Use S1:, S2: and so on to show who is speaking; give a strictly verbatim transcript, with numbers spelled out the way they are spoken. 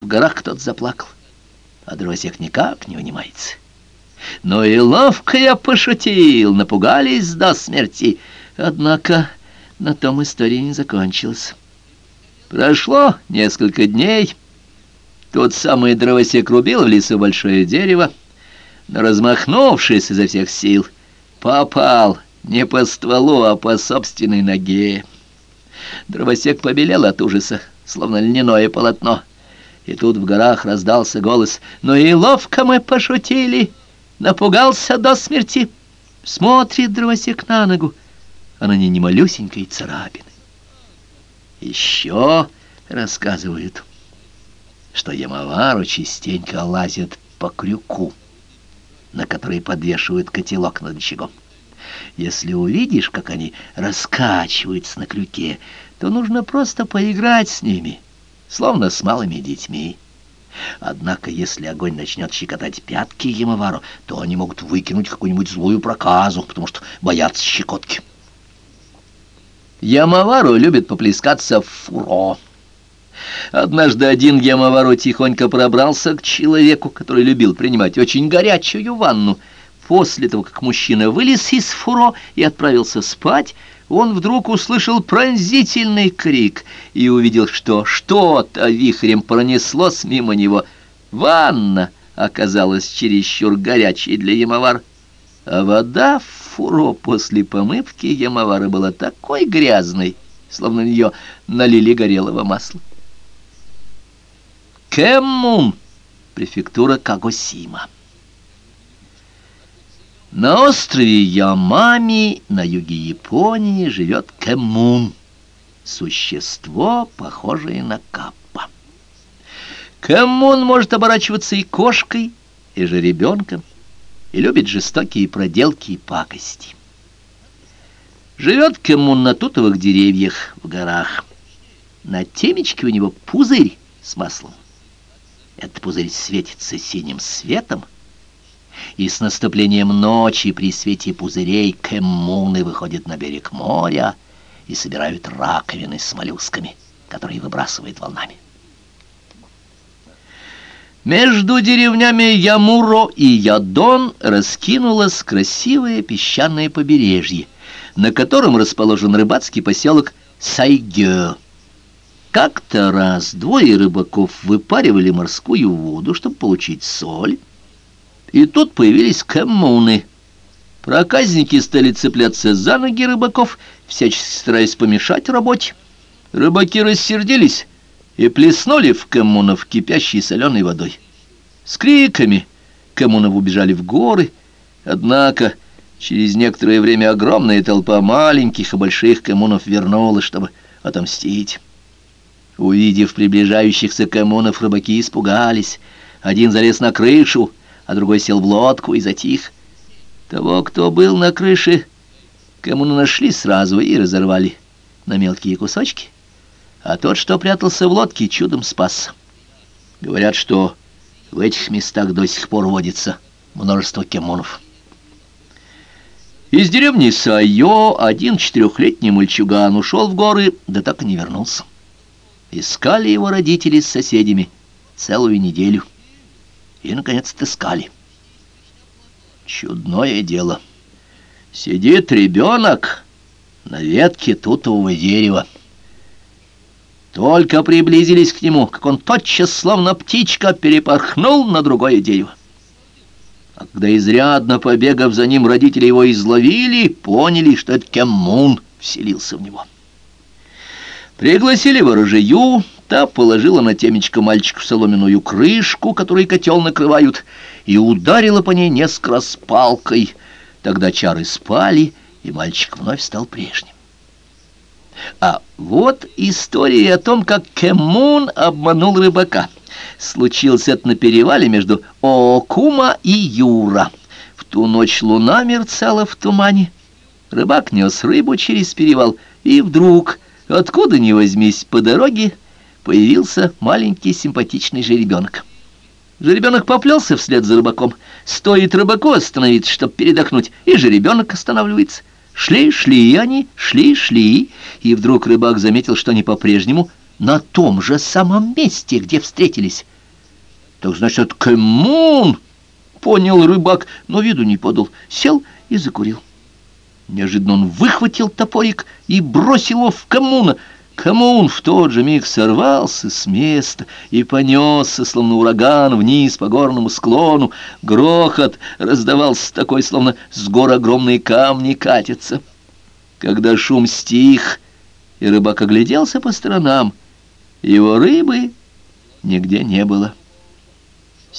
S1: горах кто-то заплакал, а дровосек никак не унимается. Ну и ловко я пошутил, напугались до смерти. Однако на том история не закончилась. Прошло несколько дней. Тот самый дровосек рубил в лесу большое дерево, но, размахнувшись изо всех сил, попал не по стволу, а по собственной ноге. Дровосек побелел от ужаса, словно льняное полотно. И тут в горах раздался голос: «Ну и ловко мы пошутили! Напугался до смерти!» Смотрит дровосек на ногу, а на ней не малюсенькой царапины. Еще рассказывают, что ямовару частенько лазят по крюку, на который подвешивают котелок над очагом. Если увидишь, как они раскачиваются на крюке, то нужно просто поиграть с ними, словно с малыми детьми. Однако, если огонь начнет щекотать пятки ямовару, то они могут выкинуть какую-нибудь злую проказу, потому что боятся щекотки. Ямовару любит поплескаться в фуро. Однажды один ямовару тихонько пробрался к человеку, который любил принимать очень горячую ванну. После того, как мужчина вылез из фуро и отправился спать, он вдруг услышал пронзительный крик и увидел, что что-то вихрем пронеслось мимо него. Ванна оказалась чересчур горячей для ямовара, а вода в фуро после помывки ямовара была такой грязной, словно в нее налили горелого масла. Кэммун, префектура Кагосима. На острове Ямами на юге Японии живет кэммун, существо, похожее на каппа. Кэммун может оборачиваться и кошкой, и жеребенком, и любит жестокие проделки и пакости. Живет кэммун на тутовых деревьях в горах. На темечке у него пузырь с маслом. Этот пузырь светится синим светом, и с наступлением ночи при свете пузырей кэммуны выходят на берег моря и собирают раковины с моллюсками, которые выбрасывают волнами. Между деревнями Ямуро и Ядон раскинулось красивое песчаное побережье, на котором расположен рыбацкий поселок Сайгё. Как-то раз двое рыбаков выпаривали морскую воду, чтобы получить соль, и тут появились кэммуны. Проказники стали цепляться за ноги рыбаков, всячески стараясь помешать работе. Рыбаки рассердились и плеснули в кэммунов кипящей соленой водой. С криками кэммунов убежали в горы, однако через некоторое время огромная толпа маленьких и больших кэммунов вернулась, чтобы отомстить. Увидев приближающихся кэммунов, рыбаки испугались. Один залез на крышу, а другой сел в лодку и затих. Того, кто был на крыше, кэммуны нашли сразу и разорвали на мелкие кусочки, а тот, что прятался в лодке, чудом спасся. Говорят, что в этих местах до сих пор водится множество кэммунов. Из деревни Сайо один четырехлетний мальчуган ушел в горы, да так и не вернулся. Искали его родители с соседями целую неделю. И, наконец, отыскали. Чудное дело. Сидит ребенок на ветке тутового дерева. Только приблизились к нему, как он тотчас, словно птичка, перепорхнул на другое дерево. А когда, изрядно побегав за ним, родители его изловили, поняли, что это кэммун вселился в него. Пригласили ворожею, та положила на темечко мальчику соломенную крышку, которой котел накрывают, и ударила по ней несколько раз палкой. Тогда чары спали, и мальчик вновь стал прежним. А вот история о том, как кэммун обманул рыбака. Случилось это на перевале между Оокума и Юра. В ту ночь луна мерцала в тумане. Рыбак нес рыбу через перевал, и вдруг, откуда ни возьмись, по дороге появился маленький симпатичный жеребенок. Жеребенок поплелся вслед за рыбаком. Стоит рыбаку остановиться, чтобы передохнуть, и жеребенок останавливается. Шли-шли они, шли-шли, и вдруг рыбак заметил, что они по-прежнему на том же самом месте, где встретились. Так значит, это коммун, понял рыбак, но виду не подал, сел и закурил. Неожиданно он выхватил топорик и бросил его в коммуна. Коммун в тот же миг сорвался с места и понесся, словно ураган, вниз по горному склону. Грохот раздавался такой, словно с гор огромные камни катятся. Когда шум стих, и рыбак огляделся по сторонам, его рыбы нигде не было.